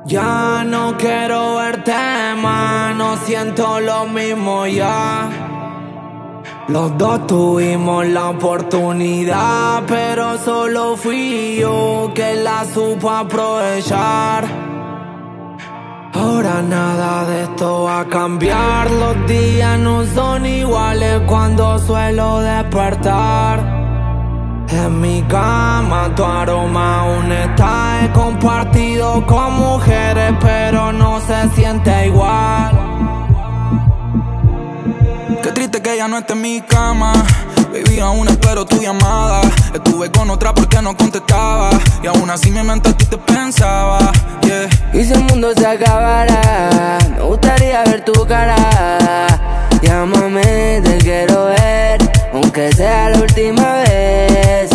Ya no quiero verte más, no siento lo mismo ya. Los dos tuvimos la oportunidad, pero solo fui yo que la supo aprovechar. Ahora nada de esto va a cambiar, los días no son iguales cuando suelo despertar. En mi cama tu aroma aún está, he compartido con mujeres pero no se siente igual. Qué triste que ya no esté en mi cama. Baby, aún espero tu llamada. Estuve con otra porque no contestaba y aún así mi mente a ti te pensaba, yeah. Y si el mundo se acabara, me gustaría ver tu cara. Llámame, te quiero ver, aunque sea la última vez.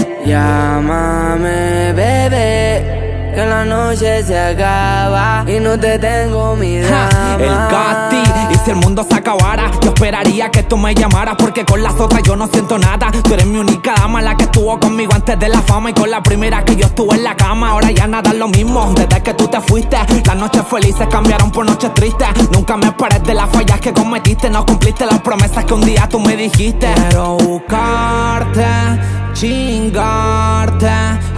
Llámame, bebé, que la noche se acaba y no te tengo mi drama. El Gatti, y si el mundo se acabara, yo esperaría que tú me llamaras, porque con las otras yo no siento nada. Tú eres mi única dama, la que estuvo conmigo antes de la fama, y con la primera que yo estuve en la cama. Ahora ya nada es lo mismo, desde que tú te fuiste. Las noches felices cambiaron por noches tristes. Nunca me esperes de las fallas que cometiste. No cumpliste las promesas que un día tú me dijiste. Quiero buscarte, chingarte,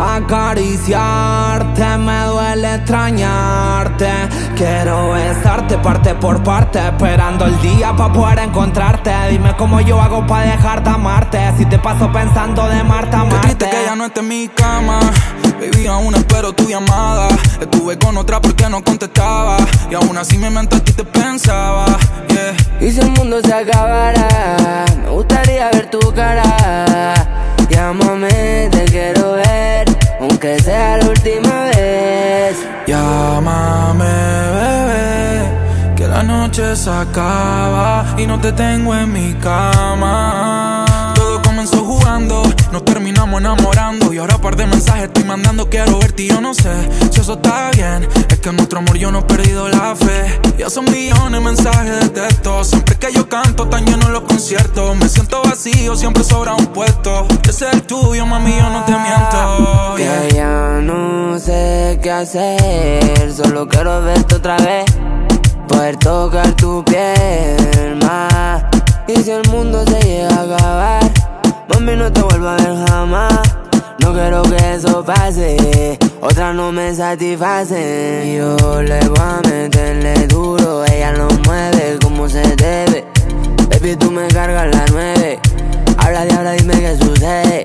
acariciarte, me duele extrañarte. Quiero besarte parte por parte, esperando el día pa' poder encontrarte. Dime cómo yo hago pa' dejar de amarte, si te paso pensando de Marta a Marte. Qué triste que ya no esté en mi cama. Baby, aún espero tu llamada. Estuve con otra porque no contestaba y aún así mi mente a ti te pensaba, yeah. Y si el mundo se acabara, me gustaría ver tu cara. Llámame, te quiero ver, aunque sea la última vez. Llámame, bebé, que la noche se acaba y no te tengo en mi cama. Todo comenzó jugando, nos terminamos enamorando y ahora par de mensajes estoy mandando. Quiero verte y yo no sé si eso está bien. Es que en nuestro amor yo no he perdido la fe. Ya son millones de mensajes de texto. Siempre que yo canto tan lleno los conciertos. Me siento vacío, siempre sobra un puesto. Ese es el tuyo, mami, yo no te miento, yeah. Que ya no sé qué hacer, solo quiero verte otra vez, poder tocar tu piel más. Y si el mundo se llega a acabar, mami, no te vuelvo a ver jamás. No quiero que eso pase, otras no me satisfacen. Yo le voy a meterle duro, ella lo mueve como se debe. Baby, tú me cargas la 9, habla de ahora, dime qué sucede.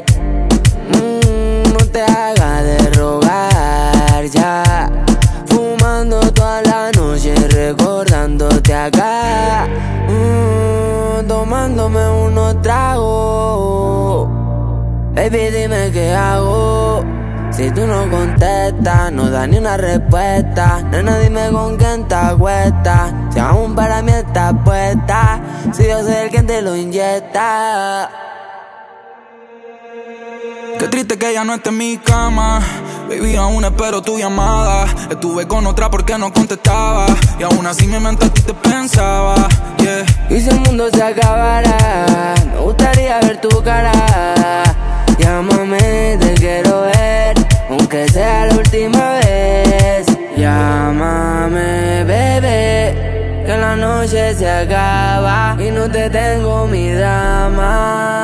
No te hagas de rogar ya, fumando toda la noche, recordándote acá. Tomándome unos tragos. Baby, dime qué hago. Si tú no contestas, no das ni una respuesta. Nena, dime con quién te acuestas, si aún para mí estás puesta, si yo soy el que te lo inyecta. Qué triste que ya no esté en mi cama. Baby, aún espero tu llamada. Estuve con otra porque no contestaba y aún así mi mente a ti te pensaba, yeah. Y si el mundo se acabara, me gustaría ver tu cara. Llámame, te quiero ver, aunque sea la última vez. Llámame, bebé, que la noche se acaba y no te tengo mi drama.